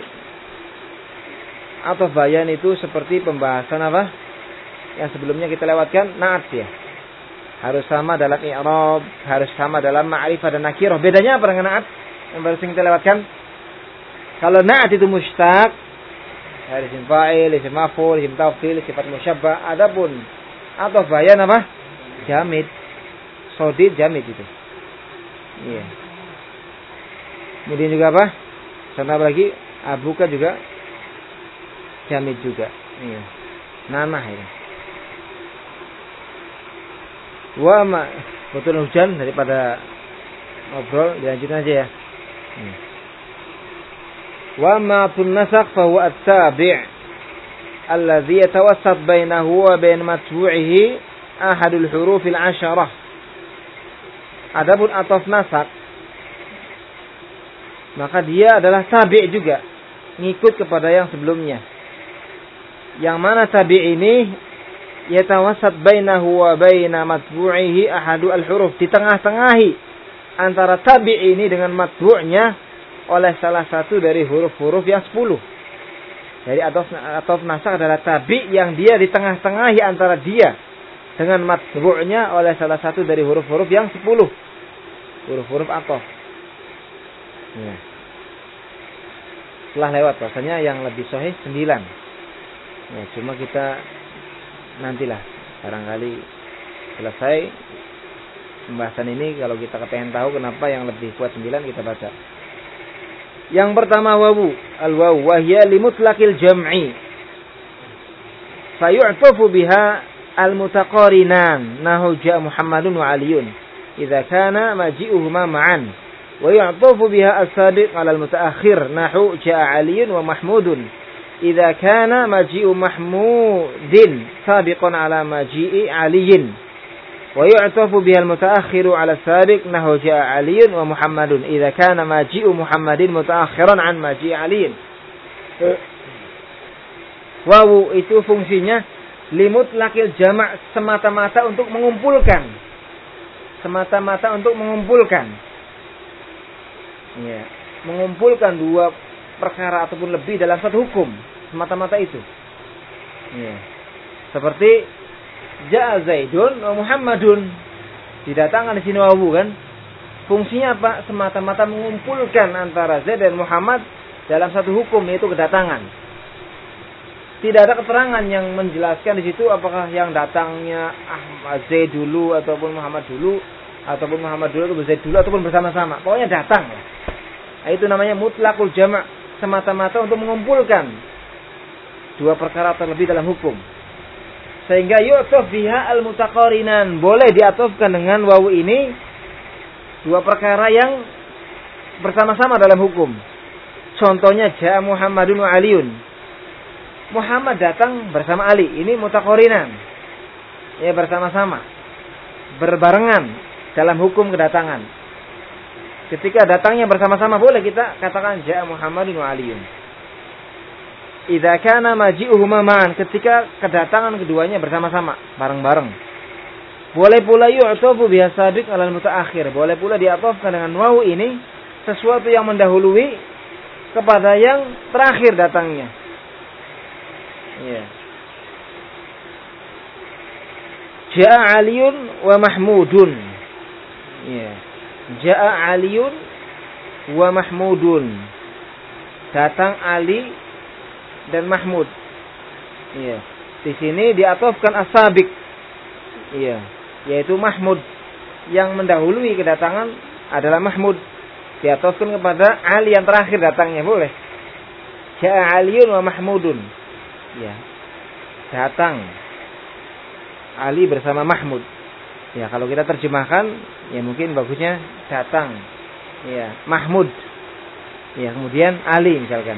ataf bayan itu seperti pembahasan apa? Yang sebelumnya kita lewatkan, na'at ya. Harus sama dalam i'rab, harus sama dalam ma'rifah dan nakirah. Bedanya apa dengan na'at yang baru kita lewatkan? Kalau na'at itu mushtaq, dari isim fa'il, isim maf'ul, isim tafdhil, sifat musyabbah. Adapun ataf bayan apa? Jamid. Shadid jamid itu. Iya. Kemudian juga apa? Contoh lagi, abuka juga jamid juga. Iya. Nanah ini. Wa ma, betul hujan daripada ngobrol, dilanjutkan aja ya. Hmm. Wa ma tun nasakh fa huwa at-tabi' alladhi yatawassat bainahu wa bain matbu'ihi ahadul huruf al-'asharah. Adapun ataf nasak, maka dia adalah tabi' juga, ngikut kepada yang sebelumnya. Yang mana tabi' ini yatawassat bainahu wa baina matbu'ihi ahadu al-huruf, di tengah-tengahi antara tabi' ini dengan matbu'nya oleh salah satu dari huruf-huruf yang sepuluh. Jadi ataf ataf nasak adalah tabi' yang dia di tengah-tengahi antara dia dengan matbu'nya oleh salah satu dari huruf-huruf yang sepuluh. Huruf-huruf ataf. Ya. Setelah lewat rasanya yang lebih sahih sembilan. Ya, cuma kita nantilah barangkali selesai pembahasan ini, kalau kita kepengen tahu kenapa yang lebih kuat sembilan, kita baca. Yang pertama wawu, al-wawu wa hiya limutlaqil jam'i. Fayu'tafu biha al-mutaqarinan nahu ja'a Muhammadun wa Aliyun idza kana maji'uhuma ma'an. Wa yu'tafu biha as-sabiq 'ala al-mutaakhir nahu ja'a Aliyun wa Mahmudun إذا كان مجيء محمود سابقا على مجيء علي ويعطف بها المتأخر على السابق نحو جاء علي ومحمد إذا كان مجيء محمد متأخرا عن مجيء علي. Wawu itu fungsinya limutlaqil jama', semata-mata untuk mengumpulkan, semata-mata untuk mengumpulkan, ya, mengumpulkan dua perkara ataupun lebih dalam satu hukum, semata-mata itu. Ya. Seperti ja'a Zaidun wa Muhammadun, didatangkan di sini wawu kan. Fungsinya apa? Semata-mata mengumpulkan antara Zaid dan Muhammad dalam satu hukum, yaitu kedatangan. Tidak ada keterangan yang menjelaskan di situ apakah yang datangnya Ahmad Zaid dulu ataupun Muhammad dulu, ataupun Muhammad dulu atau Zaid dulu ataupun bersama-sama. Pokoknya datang. Nah, itu namanya mutlaqul jama', semata-mata untuk mengumpulkan dua perkara terlebih dalam hukum. Sehingga yu'taf biha al-mutaqarinan, boleh diatofkan dengan wawu ini dua perkara yang bersama-sama dalam hukum. Contohnya ja'a Muhammadun wa Aliyun. Muhammad datang bersama Ali, ini mutaqarinan. Ya, bersama-sama, berbarengan dalam hukum kedatangan. Ketika datangnya bersama-sama boleh kita katakan ja'a Muhammadun wa Aliyun. Idza kana maji'uhuma ma'an, ketika kedatangan keduanya bersama-sama, bareng-bareng. Boleh pula yu'tafu biha sabiq 'alal mutaakhir, boleh pula diatofkan dengan wawu ini sesuatu yang mendahului kepada yang terakhir datangnya. Iya. Ja'a Aliyun wa Mahmudun. Ya. Ja'a Aliyun wa Mahmudun. Datang Ali dan Mahmud. Ya. Di sini diatofkan as-sabiq. Ya. Yaitu Mahmud. Yang mendahului kedatangan adalah Mahmud. Diatofkan kepada Ali yang terakhir datangnya, boleh. Ja'a Aliyun wa Mahmudun. Ya. Datang Ali bersama Mahmud. Ya, kalau kita terjemahkan, ya mungkin bagusnya datang. Ya, Mahmud. Ya, kemudian Ali misalkan.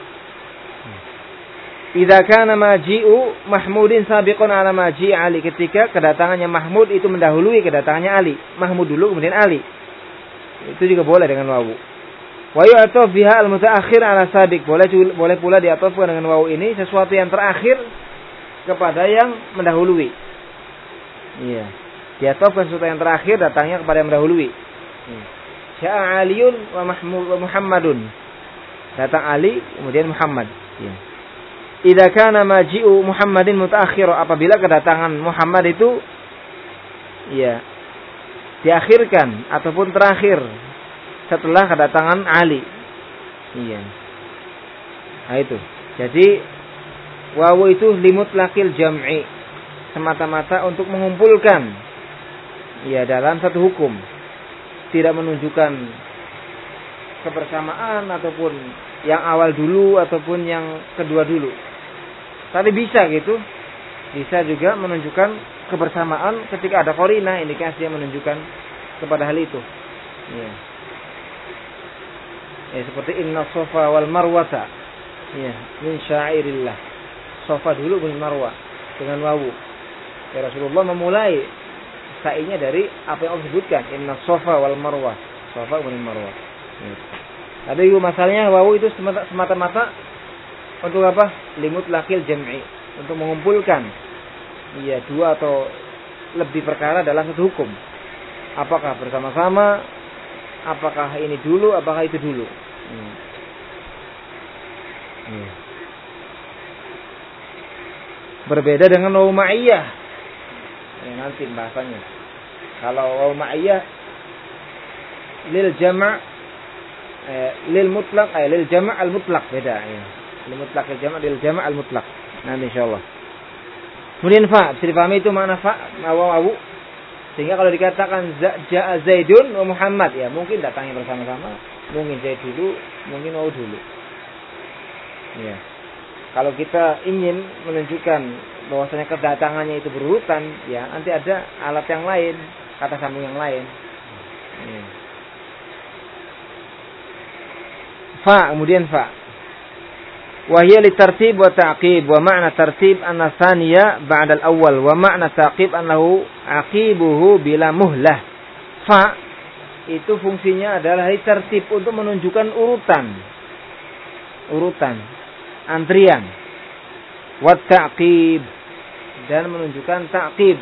Idza kana maji'u Mahmudin sabiqun ala maji' Ali. Ketika kedatangannya Mahmud itu mendahului kedatangannya Ali. Mahmud dulu kemudian Ali. Itu juga boleh dengan wawu. Wa yu'taf biha al-mutaakhir ala sabiq. Boleh boleh pula diatofkan dengan wawu ini sesuatu yang terakhir kepada yang mendahului. Iya. Diatofkan sesuatu yang terakhir datangnya kepada yang mendahului. Ja'a Aliyun wa Mahmud wa Muhammadun. Datang Ali kemudian Muhammad. Iya. Idza kana maji'u Muhammadin mutaakhir, apabila kedatangan Muhammad itu iya diakhirkan ataupun terakhir setelah kedatangan Ali. Iya. Nah itu. Jadi wawu itu limutlaqil jam'i, semata-mata untuk mengumpulkan ya dalam satu hukum. Tidak menunjukkan kebersamaan ataupun yang awal dulu ataupun yang kedua dulu. Tapi bisa gitu. Bisa juga menunjukkan kebersamaan ketika ada qarinah, indikasi yang menunjukkan kepada hal itu. Ya. Ya, seperti inna sofa wal marwata. Ya, min syairillah. Sofa dulu bin marwah dengan wawu. Ya, Rasulullah memulai sa'inya dari apa yang Allah sebutkan, inna sofa wal marwah. Sofa bin marwah. Ya. Tapi masalahnya wawu itu semata-mata untuk apa? Limut lakil jam'i, untuk mengumpulkan iya dua atau lebih perkara dalam satu hukum. Apakah bersama-sama, apakah ini dulu, apakah itu dulu. Hmm. Hmm. Berbeda dengan wawu ma'iyah. Ini nanti bahasanya. Kalau wawu ma'iyah lil jama' eh, lil mutlaq, eh, lil jama' al mutlaq beda ya. Lil mutlaq al jama' lil jama' al mutlaq. Nanti insyaallah. Kemudian fa, bisa dipahami itu makna fa, wawu. Sehingga kalau dikatakan ja'a Zaidun wa Muhammad, ya mungkin datangnya bersama-sama, mungkin Zaid dulu, mungkin wawu dulu. Ya. Kalau kita ingin menunjukkan bahwasanya kedatangannya itu berurutan, ya nanti ada alat yang lain, kata sambung yang lain. Ya. Fa, kemudian fa. Wahia li tartib wa ta'qib, wa ma'na tartib anna thaniya ba'da al-awwal, wa ma'na ta'qib annahu aqibuhu bila muhlah. Fa itu fungsinya adalah li tartib, untuk menunjukkan urutan. Urutan, antrian. Wa ta'qib, dan menunjukkan ta'qib.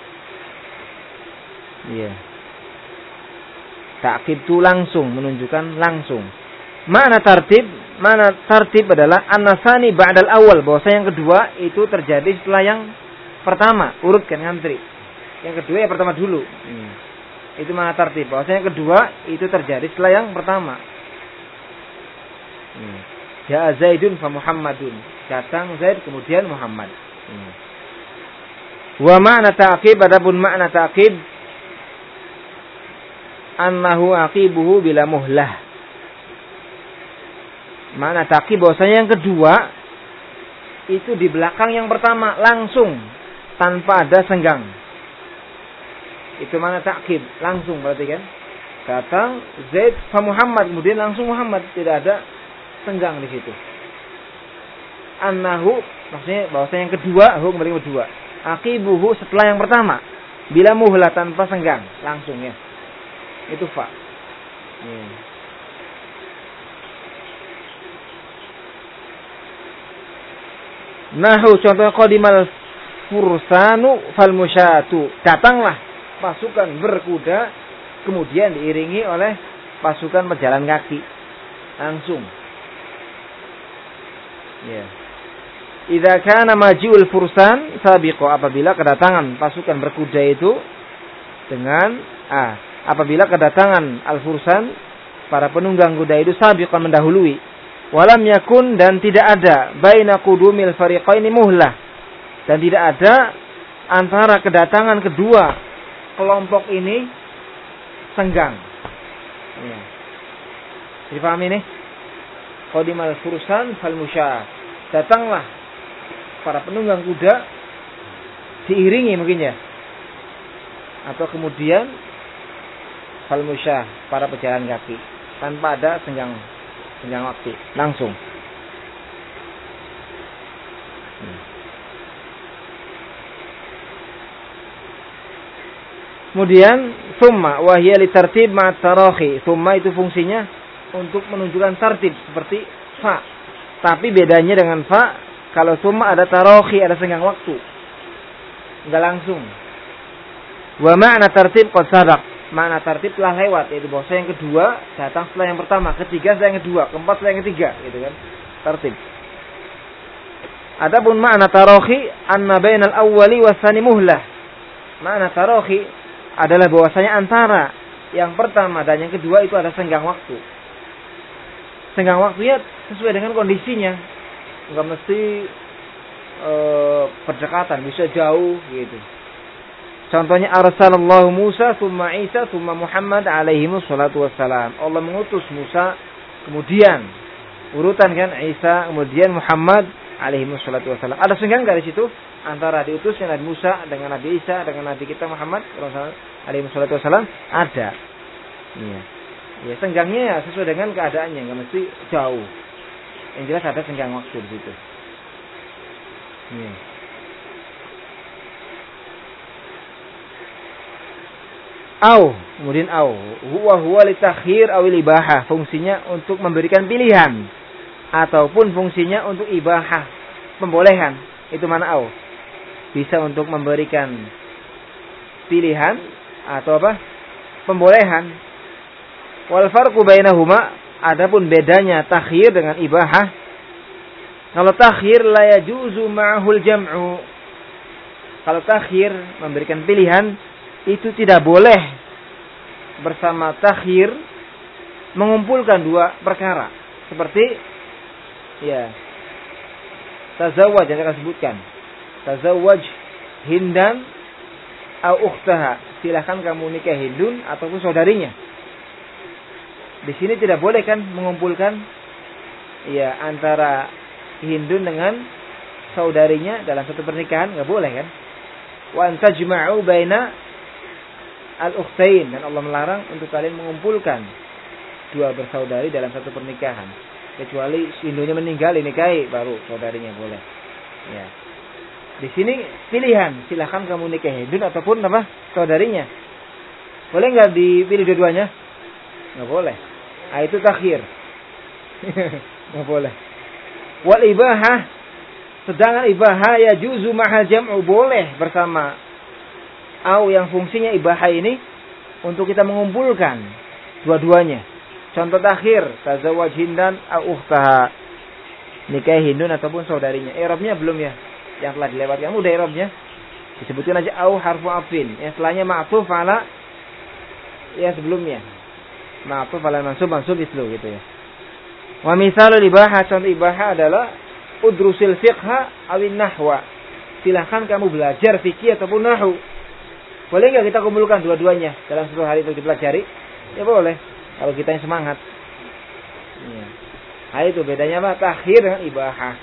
Iya. Ta'qib itu langsung, menunjukkan langsung. Makna tartib, makna tartib adalah an-nasani ba'dal awal, bahwa yang kedua itu terjadi setelah yang pertama, urutkan ngantri. Yang kedua yang pertama dulu. Hmm. Itu makna tartib, bahwa yang kedua itu terjadi setelah yang pertama. Hmm. Ja'a Zaidun fa Muhammadun. Datang Zaid kemudian Muhammad. Hmm. Wa makna ta'qib, adapun makna ta'qib annahu aqibuhu bila muhlah. Mana ta'qib, bahwasanya yang kedua itu di belakang yang pertama, langsung tanpa ada senggang. Itu mana ta'qib, langsung berarti kan. Datang Zaid fa Muhammad, kemudian langsung Muhammad, tidak ada senggang di situ. Annahu, maksudnya bahwasanya yang kedua, hu kembali kedua. Aqibuhu, setelah yang pertama, bila muhlah, tanpa senggang, langsung ya. Itu fa. Hmm. Nahu, contoh qadimal fursanu fal musyatu. Datanglah pasukan berkuda, kemudian diiringi oleh pasukan pejalan kaki. Langsung. Ya. idza kana maji'ul fursan sabiqo, apabila kedatangan pasukan berkuda itu dengan ah apabila kedatangan al-fursan para penunggang kuda itu sabiqan mendahului, walam yakun dan tidak ada baina qudumil fariqaini muhlah, dan tidak ada antara kedatangan kedua kelompok ini senggang. Ya. Dipahami nih? Qadimal fursan fal musyah. Datanglah para penunggang kuda diiringi mungkin ya. Atau kemudian fal musyah, para pejalan kaki, tanpa ada senggang senggang waktu, langsung. Hmm. Kemudian summa wa hiya li tartib ma'at tarahi. Summa itu fungsinya untuk menunjukkan tartib seperti fa. Tapi bedanya dengan fa, kalau summa ada tarahi, ada senggang waktu. Enggak langsung. Wa ma'na tartib qad sabaq. Makna tartib telah lewat, yaitu bahasa yang kedua datang setelah yang pertama, ketiga setelah yang kedua, keempat setelah yang ketiga, gitu kan. Tartib. Adapun makna tarahi anna bainal awwali was tsani muhlah. Makna tarahi adalah bahwasanya antara yang pertama dan yang kedua itu ada senggang waktu. Senggang waktunya sesuai dengan kondisinya. Enggak mesti e, berdekatan, bisa jauh gitu. Contohnya arsalallahu Musa thumma Isa thumma Muhammad alaihi wassalatu wassalam. Allah mengutus Musa, kemudian urutan kan Isa, kemudian Muhammad alaihi wassalatu wassalam. Ada senggang enggak di situ antara diutusnya Nabi Musa dengan Nabi Isa dengan Nabi kita Muhammad alaihi wassalatu wassalam? Ada. Iya. Ya, senggangnya ya sesuai dengan keadaannya, enggak mesti jauh. Yang jelas ada senggang waktu di situ. Iya. Au, kemudian au, huwa huwa li takhir aw ibahah, fungsinya untuk memberikan pilihan ataupun fungsinya untuk ibahah, pembolehan. Itu mana au? Bisa untuk memberikan pilihan atau apa? Pembolehan. Wal farqu bainahuma, adapun bedanya takhir dengan ibahah. Kalau takhir la yajuzu ma'ahul jam'u. Kalau takhir memberikan pilihan, itu tidak boleh bersama takhir mengumpulkan dua perkara. Seperti ya, tazawwaj yang akan sebutkan. Tazawwaj Hindan au ukhtaha. Silakan kamu nikah Hindun ataupun saudarinya. Di sini tidak boleh kan mengumpulkan ya antara Hindun dengan saudarinya dalam satu pernikahan, enggak boleh kan? Wa an tajma'u baina al-ukhtain, dan Allah melarang untuk kalian mengumpulkan dua bersaudari dalam satu pernikahan, kecuali Hindunya meninggal dinikahi baru saudarinya boleh. Ya. Di sini pilihan, silakan kamu nikah Hindun ataupun apa saudarinya. Boleh nggak dipilih dua-duanya? Nggak boleh. Ah, itu takhir. Nggak boleh. Wal ibahah, sedangkan ibahah ya juzu mahal jam'u, boleh bersama. Au yang fungsinya ibahah ini untuk kita mengumpulkan dua-duanya. Contoh takhir, tazawwaj Hindan au ukhtaha. Nikah Hindun ataupun saudarinya. I'rabnya belum ya? Yang telah dilewatkan udah i'rabnya. Disebutkan aja au harfu afin. Yang setelahnya ma'tuf ala ya sebelumnya. Ma'tuf ala mansub, mansub islu gitu ya. Wa misalul ibahah, contoh ibahah adalah udrusil fiqha awin nahwa. Silahkan kamu belajar fikih ataupun nahwu. Boleh nggak kita kumpulkan dua-duanya dalam satu hari itu dipelajari? Ya boleh, kalau kita yang semangat. Ya. Nah itu bedanya apa? Takhir dengan ibahah.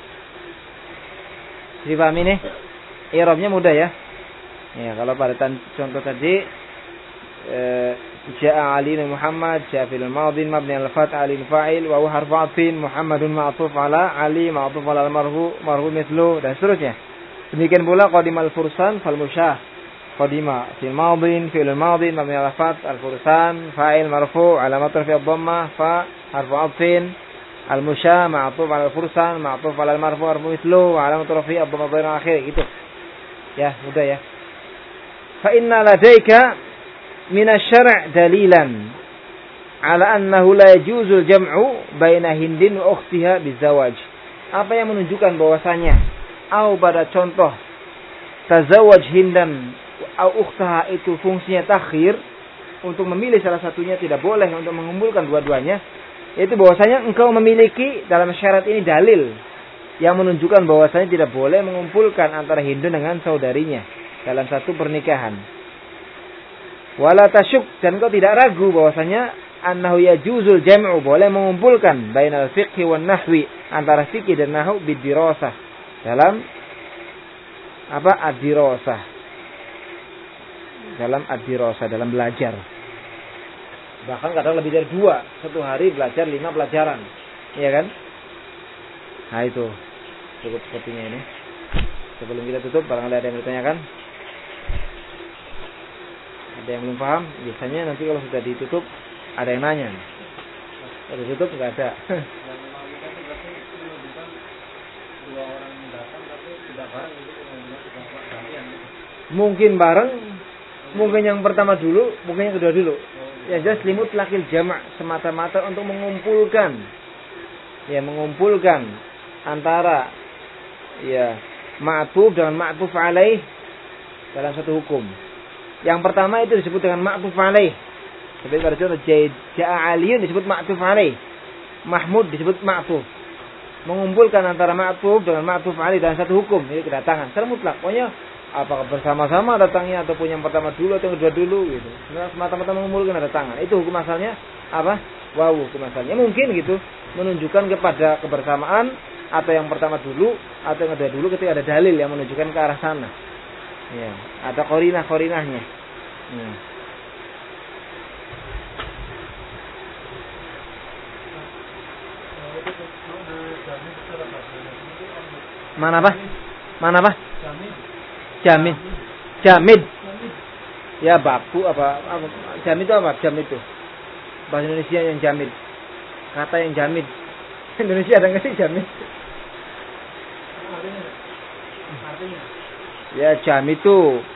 Dipahami nih? I'rabnya mudah ya. Ya kalau pada contoh tadi, eh, Ja'a Ali Muhammad, Ja'a fil madin mabni al-fath Ali fa'il wa huwa harfu 'atfin, Muhammadun ma'tuf ala Ali ma'tuf ala al-marfu marfu mithlu, dan seterusnya. Demikian pula qadimal fursan fal musyah. Qadima fil madin fi'il madin mabni ala fath al-fursan fa'il marfu' alamat rafi' ad-dhammah fa harfu 'atfin al-musya ma'tuf ala al-fursan ma'tuf ala al-marfu' harfu mithlu wa alamat rafi' ad-dhammah dhamir akhir gitu. Ya, mudah ya. Fa inna ladaika min asy-syar' dalilan ala annahu la yajuzu al-jam'u baina Hindin wa ukhtiha bizawaj. apa yang menunjukkan bahwasanya au pada contoh tazawwaj Hindan au ukhtaha itu fungsinya takhir, untuk memilih salah satunya tidak boleh untuk mengumpulkan dua-duanya, yaitu bahwasanya engkau memiliki dalam syarat ini dalil yang menunjukkan bahwasanya tidak boleh mengumpulkan antara Hindun dengan saudarinya dalam satu pernikahan. Wala tasyuk, dan engkau tidak ragu bahwasanya annahu yajuzul jam'u, boleh mengumpulkan bainal fiqhi wan nahwi, antara fikih dan nahwu bidirasah, dalam apa ad-dirasah, dalam ad-dirasah, dalam belajar. Bahkan kadang lebih dari dua, satu hari belajar lima pelajaran, iya kan? Nah itu cukup sepertinya ini. Sebelum kita tutup, barangkali ada yang bertanyakan, ada yang belum paham. Biasanya nanti kalau sudah ditutup ada yang nanya. Kalau ditutup nggak ada. Mungkin bareng, mungkin yang pertama dulu, mungkin yang kedua dulu. Ya jelas limut lakil jamak, semata-mata untuk mengumpulkan, ya mengumpulkan antara ya ma'tuf dengan ma'tuf alaih dalam satu hukum. Yang pertama itu disebut dengan ma'tuf alaih. Seperti pada contoh ja'a aliyun disebut ma'tuf alaih, Mahmud disebut ma'tuf. Mengumpulkan antara ma'tuf dengan ma'tuf alaih dalam satu hukum, ini kedatangan secara mutlak. Pokoknya apakah bersama-sama datangnya ataupun yang pertama dulu atau yang kedua dulu gitu. Nah, semata-mata mengumpulkan ada tangan. Itu hukum asalnya apa? Wawu hukum asalnya. Mungkin gitu menunjukkan kepada kebersamaan atau yang pertama dulu atau yang kedua dulu ketika ada dalil yang menunjukkan ke arah sana. Ya, ada korinah-korinahnya. Ya. Mana apa? Mana apa? Jamid, jamid, ya baku apa, apa? Jamid itu apa? Jamid itu bahasa Indonesia yang jamid, kata yang jamid. Indonesia ada nggak sih jamid? Ya jamid itu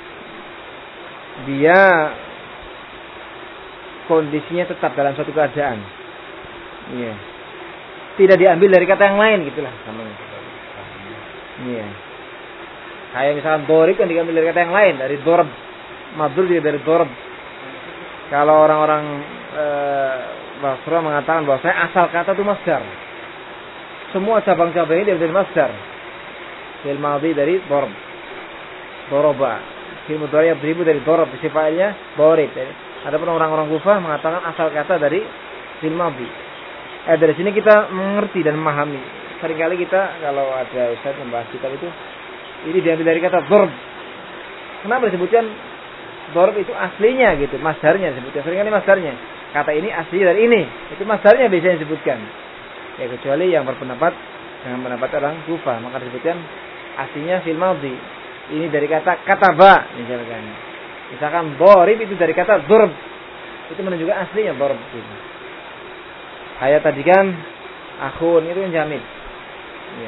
dia kondisinya tetap dalam suatu keadaan. Iya. Tidak diambil dari kata yang lain gitulah namanya. Iya. Kayak misalkan dorib kan diambil dari kata yang lain, dari dorb. Madrub juga dari dorb. Kalau orang-orang eh, Basra mengatakan bahwa saya asal kata itu masdar. Semua cabang-cabang ini dari masdar. Fil madhi dari dorb. Doroba. Fil mudhari yadribu dari dorb. Sifatnya dorib. Ada pun orang-orang Kufah mengatakan asal kata dari fil madhi. Eh dari sini kita mengerti dan memahami. Seringkali kita kalau ada ustaz membahas kitab itu, ini diambil dari kata dorb. Kenapa disebutkan dorb itu aslinya gitu, masdarnya disebutkan. Seringkali masdarnya. Kata ini aslinya dari ini. Itu masdarnya biasanya disebutkan. Ya kecuali yang berpendapat dengan pendapat orang Kufah, maka disebutkan aslinya fil madhi. Ini dari kata kataba misalkan. Misalkan dorib itu dari kata dorb. Itu menunjukkan aslinya dorb gitu. Kayak tadi kan akhun itu yang jamid. Ya.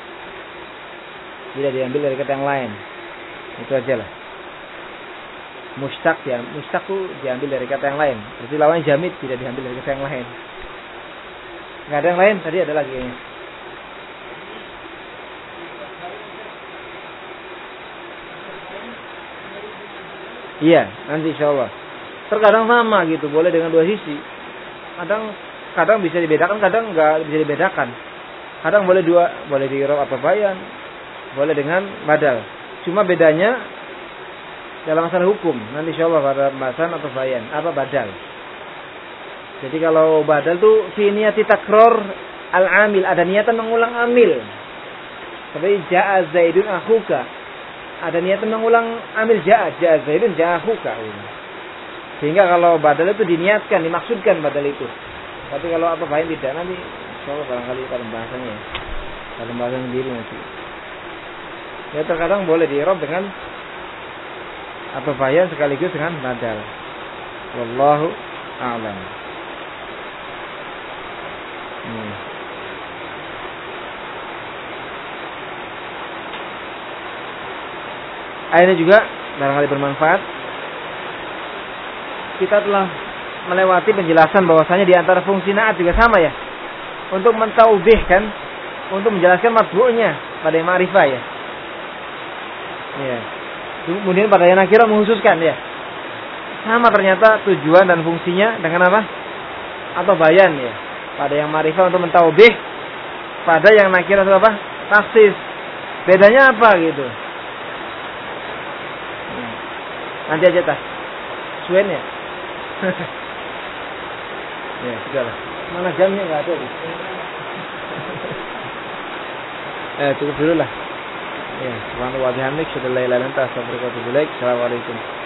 Tidak diambil dari kata yang lain. Itu aja lah. Mustaq ya, mustaq itu diambil dari kata yang lain. Berarti lawannya jamid tidak diambil dari kata yang lain. Enggak ada yang lain, tadi ada lagi kayaknya. Iya, nanti insyaallah. Terkadang sama gitu, boleh dengan dua sisi. Kadang kadang bisa dibedakan, kadang enggak bisa dibedakan. Kadang boleh dua, boleh di i'rab atau bayan, boleh dengan badal. Cuma bedanya dalam masalah hukum. Nanti insyaallah pada pembahasan atau bayan, apa badal. Jadi kalau badal tuh fi niyati takror al-amil, ada niatan mengulang amil. Seperti ja'a Zaidun akhuka. Ada niatan mengulang amil ja'a, ja'a Zaidun ja'a akhuka. Sehingga kalau badal itu diniatkan, dimaksudkan badal itu. Tapi kalau apa bayan tidak, nanti insyaallah barangkali pada pembahasannya. Pada pembahasan sendiri nanti. Ya terkadang boleh di-i'rab dengan apa bayan sekaligus dengan badal. Wallahu a'lam. Hmm. Akhirnya juga barangkali bermanfaat. Kita telah melewati penjelasan bahwasanya di antara fungsi naat juga sama ya. Untuk mentaubihkan untuk menjelaskan matbu'nya pada yang ma'rifah ya. Ya. Kemudian pada yang nakirah menghususkan ya. Sama ternyata tujuan dan fungsinya dengan apa? Atau bayan ya. Pada yang ma'rifah untuk mentauhid, pada yang nakirah itu apa? Taksis. Bedanya apa gitu? Nanti aja tah. Suen ya. Ya, sudahlah. Mana jamnya enggak ada. Eh, cukup dulu lah. Ya, subhanallah wa bihamdik, syadallah ilaha illa anta, astaghfiruka wa atubu ilaik. Assalamualaikum.